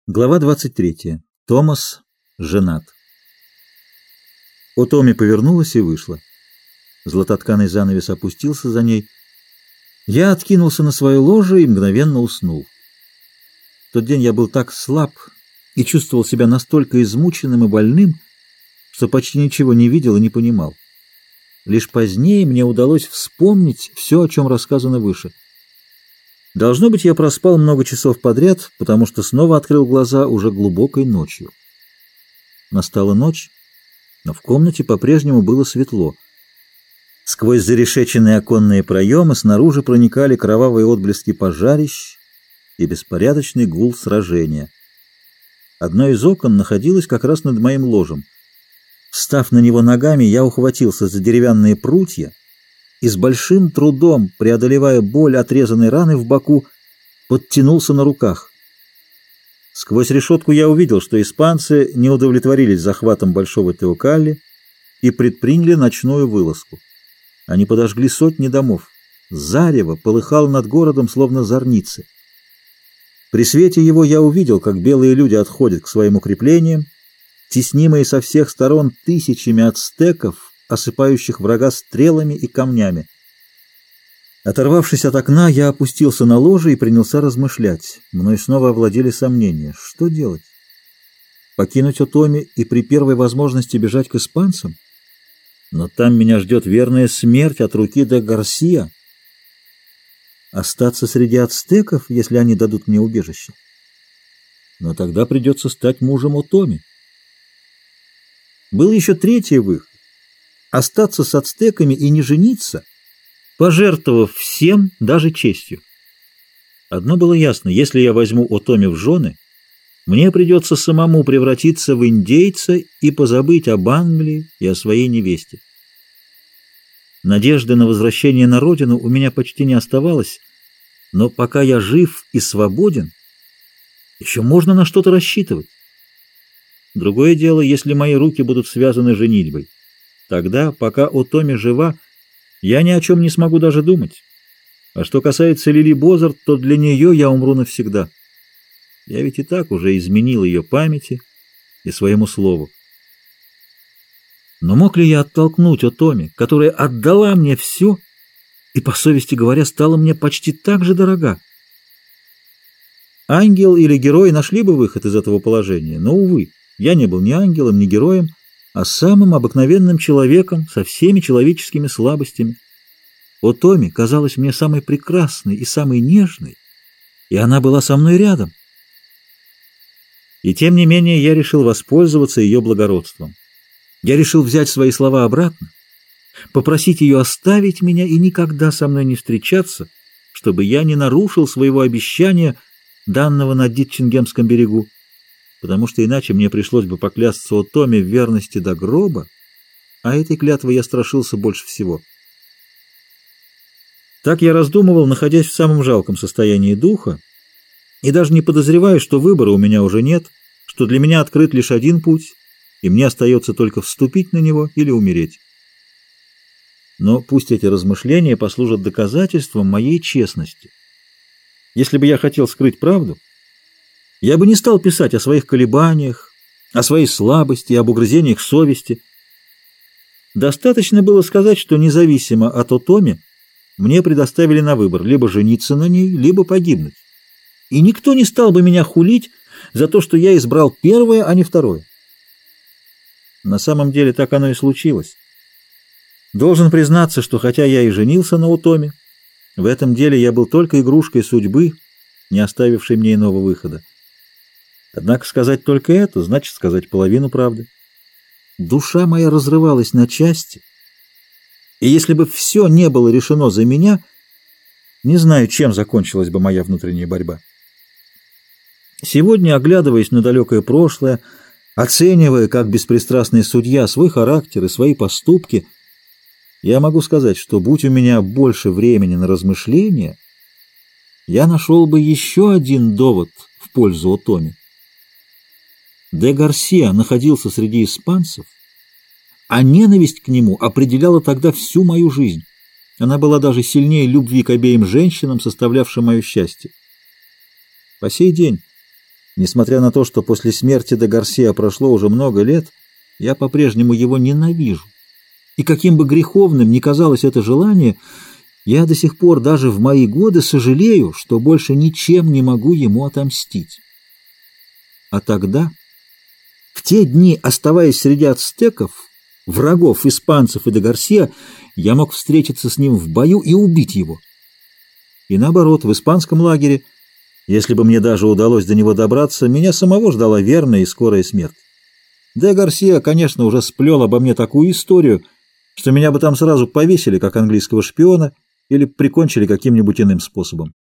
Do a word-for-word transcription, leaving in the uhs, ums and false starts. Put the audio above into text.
Глава двадцать третья. Томас женат. Отоми повернулась и вышла. Златотканый занавес опустился за ней. Я откинулся на свое ложе и мгновенно уснул. В тот день я был так слаб и чувствовал себя настолько измученным и больным, что почти ничего не видел и не понимал. Лишь позднее мне удалось вспомнить все, о чем рассказано выше. Должно быть, я проспал много часов подряд, потому что снова открыл глаза уже глубокой ночью. Настала ночь, но в комнате по-прежнему было светло. Сквозь зарешеченные оконные проемы снаружи проникали кровавые отблески пожарищ и беспорядочный гул сражения. Одно из окон находилось как раз над моим ложем. Встав на него ногами, я ухватился за деревянные прутья и с большим трудом, преодолевая боль отрезанной раны в боку, подтянулся на руках. Сквозь решетку я увидел, что испанцы не удовлетворились захватом Большого Теокалли и предприняли ночную вылазку. Они подожгли сотни домов. Зарево полыхало над городом, словно зорницы. При свете его я увидел, как белые люди отходят к своим укреплениям, теснимые со всех сторон тысячами ацтеков, осыпающих врага стрелами и камнями. Оторвавшись от окна, я опустился на ложе и принялся размышлять. Мной снова овладели сомнения. Что делать? Покинуть Отоми и при первой возможности бежать к испанцам? Но там меня ждет верная смерть от руки де Гарсия. Остаться среди ацтеков, если они дадут мне убежище? Но тогда придется стать мужем Отоми. Был еще третий выход. Остаться с ацтеками и не жениться, пожертвовав всем, даже честью. Одно было ясно: если я возьму Отоми в жены, мне придется самому превратиться в индейца и позабыть об Англии и о своей невесте. Надежды на возвращение на родину у меня почти не оставалось, но пока я жив и свободен, еще можно на что-то рассчитывать. Другое дело, если мои руки будут связаны женитьбой. Тогда, пока Отоми жива, я ни о чем не смогу даже думать. А что касается Лили Бозарт, то для нее я умру навсегда. Я ведь и так уже изменил ее памяти и своему слову. Но мог ли я оттолкнуть Отоми, которая отдала мне все и, по совести говоря, стала мне почти так же дорога? Ангел или герой нашли бы выход из этого положения, но, увы, я не был ни ангелом, ни героем, а самым обыкновенным человеком со всеми человеческими слабостями. Отоми казалась мне самой прекрасной и самой нежной, и она была со мной рядом. И тем не менее я решил воспользоваться ее благородством. Я решил взять свои слова обратно, попросить ее оставить меня и никогда со мной не встречаться, чтобы я не нарушил своего обещания, данного на Дитчингемском берегу, потому что иначе мне пришлось бы поклясться Отоми в верности до гроба, а этой клятвы я страшился больше всего. Так я раздумывал, находясь в самом жалком состоянии духа, и даже не подозревая, что выбора у меня уже нет, что для меня открыт лишь один путь, и мне остается только вступить на него или умереть. Но пусть эти размышления послужат доказательством моей честности. Если бы я хотел скрыть правду, я бы не стал писать о своих колебаниях, о своей слабости, об угрызениях совести. Достаточно было сказать, что независимо от Отоми мне предоставили на выбор либо жениться на ней, либо погибнуть. И никто не стал бы меня хулить за то, что я избрал первое, а не второе. На самом деле так оно и случилось. Должен признаться, что хотя я и женился на Отоми, в этом деле я был только игрушкой судьбы, не оставившей мне иного выхода. Однако сказать только это значит сказать половину правды. Душа моя разрывалась на части, и если бы все не было решено за меня, не знаю, чем закончилась бы моя внутренняя борьба. Сегодня, оглядываясь на далекое прошлое, оценивая как беспристрастный судья свой характер и свои поступки, я могу сказать, что будь у меня больше времени на размышления, я нашел бы еще один довод в пользу Отоми. Де Гарсия находился среди испанцев, а ненависть к нему определяла тогда всю мою жизнь. Она была даже сильнее любви к обеим женщинам, составлявшим мое счастье. По сей день Несмотря на то, что после смерти де Гарсиа прошло уже много лет, я по-прежнему его ненавижу. И каким бы греховным ни казалось это желание, я до сих пор даже в мои годы сожалею, что больше ничем не могу ему отомстить. А тогда, в те дни, оставаясь среди ацтеков, врагов испанцев и де Гарсиа, я мог встретиться с ним в бою и убить его. И наоборот, в испанском лагере, если бы мне даже удалось до него добраться, меня самого ждала верная и скорая смерть. Де Гарсиа, конечно, уже сплел обо мне такую историю, что меня бы там сразу повесили, как английского шпиона, или прикончили каким-нибудь иным способом.